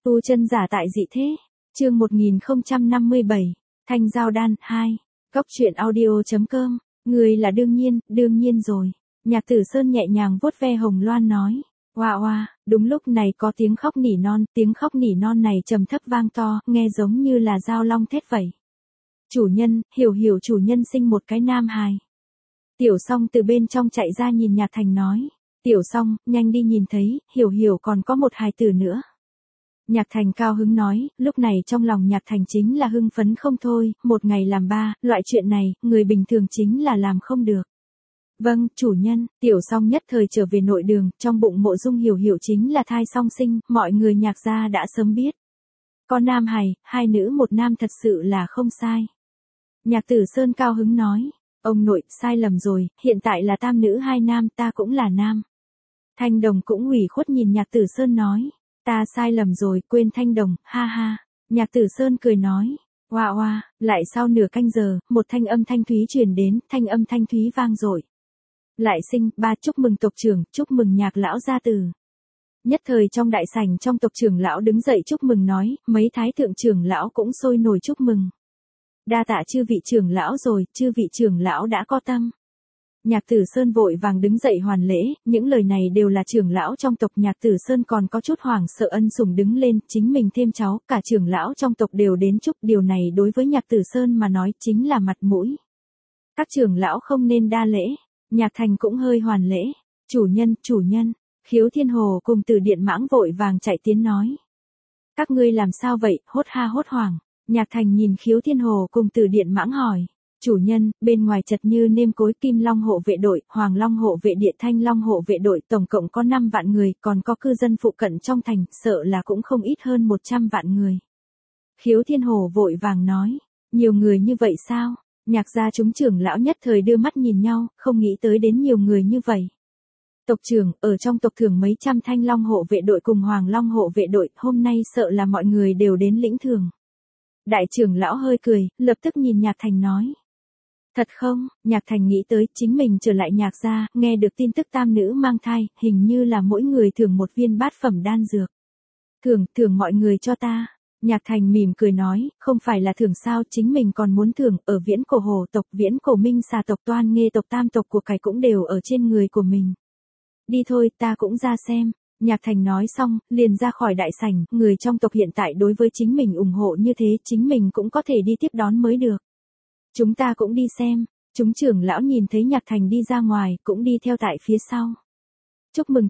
Tu chân giả tại dị thế. Chương 1057. Thanh giao đan 2. Góc truyện audio.com. Người là đương nhiên rồi. Nhạc Tử Sơn nhẹ nhàng vuốt ve hồng loan nói. Oa oa, đúng lúc này có tiếng khóc nỉ non này trầm thấp vang to, nghe giống như là dao long thét vậy. Chủ nhân, hiểu chủ nhân sinh một cái nam hài. Tiểu Song từ bên trong chạy ra nhìn Nhạc Thành nói. Tiểu Song, nhanh đi nhìn thấy, hiểu còn có một hài tử nữa. Nhạc Thành cao hứng nói, lúc này trong lòng Nhạc Thành chính là hưng phấn không thôi, một ngày làm ba, loại chuyện này, người bình thường chính là làm không được. Vâng, chủ nhân. Tiểu Song nhất thời trở về nội đường, trong bụng Mộ Dung hiểu chính là thai song sinh, mọi người Nhạc gia đã sớm biết. Có nam hài, hai nữ một nam thật sự là không sai. Nhạc Tử Sơn cao hứng nói, ông nội, sai lầm rồi, hiện tại là tam nữ hai nam, ta cũng là nam. Thanh Đồng cũng ủy khuất nhìn Nhạc Tử Sơn nói, ta sai lầm rồi, quên Thanh Đồng, ha ha. Nhạc Tử Sơn cười nói, oa oa, lại sau nửa canh giờ, một thanh âm thanh thúy truyền đến, thanh âm thanh thúy vang dội. Lại sinh, ba chúc mừng tộc trưởng, chúc mừng Nhạc lão gia tử. Nhất thời trong đại sảnh trong tộc trưởng lão đứng dậy chúc mừng nói, mấy thái thượng trưởng lão cũng sôi nổi chúc mừng. Đa tạ chư vị trưởng lão rồi, chư vị trưởng lão đã có tâm. Nhạc Tử Sơn vội vàng đứng dậy hoàn lễ, những lời này đều là trưởng lão trong tộc. Nhạc Tử Sơn còn có chút hoảng sợ ân sủng đứng lên, chính mình thêm cháu, cả trưởng lão trong tộc đều đến chúc, điều này đối với Nhạc Tử Sơn mà nói chính là mặt mũi. Các trưởng lão không nên đa lễ, Nhạc Thành cũng hơi hoàn lễ, chủ nhân, Khiếu Thiên Hồ cùng Từ Điện Mãng vội vàng chạy tiến nói. Các ngươi làm sao vậy, hốt hoảng. Nhạc Thành nhìn Khiếu Thiên Hồ cùng Từ Điện Mãng hỏi. Chủ nhân, bên ngoài chật như nêm cối, Kim Long hộ vệ đội, Hoàng Long hộ vệ điện, Thanh Long hộ vệ đội, tổng cộng có 5 vạn người, còn có cư dân phụ cận trong thành, sợ là cũng không ít hơn 100 vạn người. Khiếu Thiên Hồ vội vàng nói, nhiều người như vậy sao? Nhạc gia chúng trưởng lão nhất thời đưa mắt nhìn nhau, không nghĩ tới đến nhiều người như vậy. Tộc trưởng, ở trong tộc thưởng mấy trăm Thanh Long hộ vệ đội cùng Hoàng Long hộ vệ đội, hôm nay sợ là mọi người đều đến lĩnh thưởng. Đại trưởng lão hơi cười, lập tức nhìn Nhạc Thành nói. Thật không? Nhạc Thành nghĩ tới chính mình trở lại Nhạc gia, nghe được tin tức tam nữ mang thai, hình như là mỗi người thưởng một viên bát phẩm đan dược. Thưởng mọi người cho ta. Nhạc Thành mỉm cười nói, không phải là thưởng sao, chính mình còn muốn thưởng, ở Viễn Cổ Hồ tộc, Viễn Cổ Minh Xà tộc, Toan Nghê tộc, tam tộc của cải cũng đều ở trên người của mình. Đi thôi, ta cũng ra xem. Nhạc Thành nói xong, liền ra khỏi đại sảnh, người trong tộc hiện tại đối với chính mình ủng hộ như thế, chính mình cũng có thể đi tiếp đón mới được. Chúng ta cũng đi xem. Chúng trưởng lão nhìn thấy Nhạc Thành đi ra ngoài, cũng đi theo tại phía sau. Chúc mừng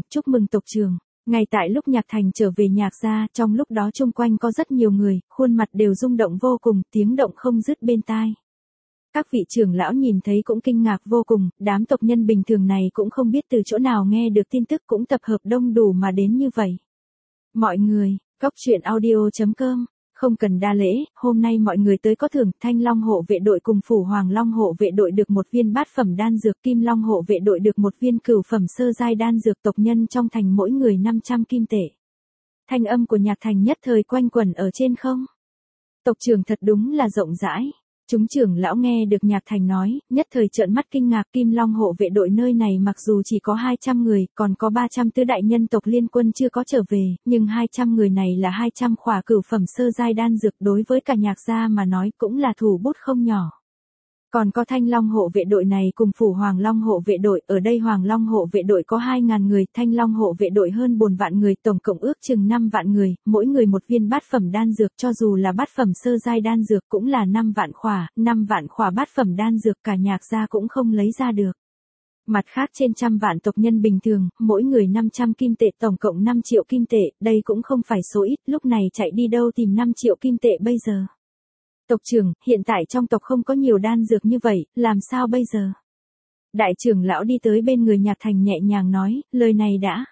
tộc trưởng. Ngay tại lúc Nhạc Thành trở về Nhạc gia, trong lúc đó chung quanh có rất nhiều người, khuôn mặt đều rung động vô cùng, tiếng động không dứt bên tai. Các vị trưởng lão nhìn thấy cũng kinh ngạc vô cùng, đám tộc nhân bình thường này cũng không biết từ chỗ nào nghe được tin tức cũng tập hợp đông đủ mà đến như vậy. Mọi người, góc truyện audio.com. Không cần đa lễ, hôm nay mọi người tới có thưởng, Thanh Long hộ vệ đội cùng Phủ Hoàng Long hộ vệ đội được một viên bát phẩm đan dược, Kim Long hộ vệ đội được một viên cửu phẩm sơ giai đan dược, tộc nhân trong thành mỗi người 500 kim tệ. Thanh âm của Nhạc Thành nhất thời quanh quẩn ở trên không. Tộc trưởng thật đúng là rộng rãi. Chúng trưởng lão nghe được Nhạc Thành nói, nhất thời trợn mắt kinh ngạc. Kim Long hộ vệ đội nơi này mặc dù chỉ có 200 người, còn có 300 tứ đại nhân tộc liên quân chưa có trở về, nhưng 200 người này là 200 khỏa cửu phẩm sơ giai đan dược, đối với cả Nhạc gia mà nói cũng là thủ bút không nhỏ. Còn có Thanh Long hộ vệ đội này cùng Phủ Hoàng Long hộ vệ đội, ở đây Hoàng Long hộ vệ đội có 2.000 người, Thanh Long hộ vệ đội hơn 4 vạn người, tổng cộng ước chừng 5 vạn người, mỗi người một viên bát phẩm đan dược, cho dù là bát phẩm sơ giai đan dược cũng là 5 vạn khỏa bát phẩm đan dược, cả Nhạc gia cũng không lấy ra được. Mặt khác trên trăm vạn tộc nhân bình thường, mỗi người 500 kim tệ, tổng cộng 5 triệu kim tệ, đây cũng không phải số ít, lúc này chạy đi đâu tìm 5 triệu kim tệ bây giờ. Tộc trưởng, hiện tại trong tộc không có nhiều đan dược như vậy, làm sao bây giờ? Đại trưởng lão đi tới bên người Nhạc Thành nhẹ nhàng nói, lời này đã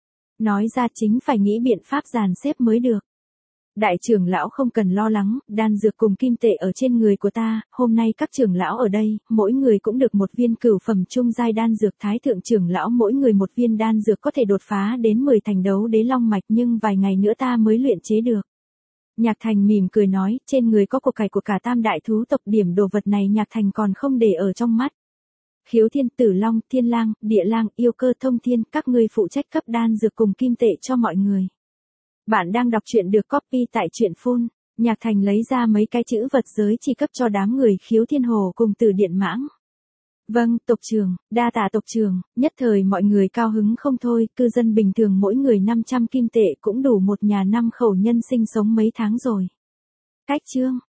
nói ra chính phải nghĩ biện pháp dàn xếp mới được. Đại trưởng lão không cần lo lắng, đan dược cùng kim tệ ở trên người của ta, hôm nay các trưởng lão ở đây, mỗi người cũng được một viên cửu phẩm trung giai đan dược, thái thượng trưởng lão mỗi người một viên đan dược có thể đột phá đến 10 thành đấu đế long mạch, nhưng vài ngày nữa ta mới luyện chế được. Nhạc Thành mỉm cười nói, trên người có của cải của cả tam đại thú tộc, điểm đồ vật này Nhạc Thành còn không để ở trong mắt. Khiếu Thiên, Tử Long, Thiên Lang, Địa Lang, Yêu Cơ, Thông Thiên, các ngươi phụ trách cấp đan dược cùng kim tệ cho mọi người. Bạn đang đọc truyện được copy tại truyện phun. Nhạc Thành lấy ra mấy cái chữ vật giới chỉ cấp cho đám người Khiếu Thiên Hồ cùng Từ Điện Mãng. Vâng, tộc trưởng, đa tạ tộc trưởng, nhất thời mọi người cao hứng không thôi, cư dân bình thường mỗi người 500 kim tệ cũng đủ một nhà 5 khẩu nhân sinh sống mấy tháng rồi. Cách chương.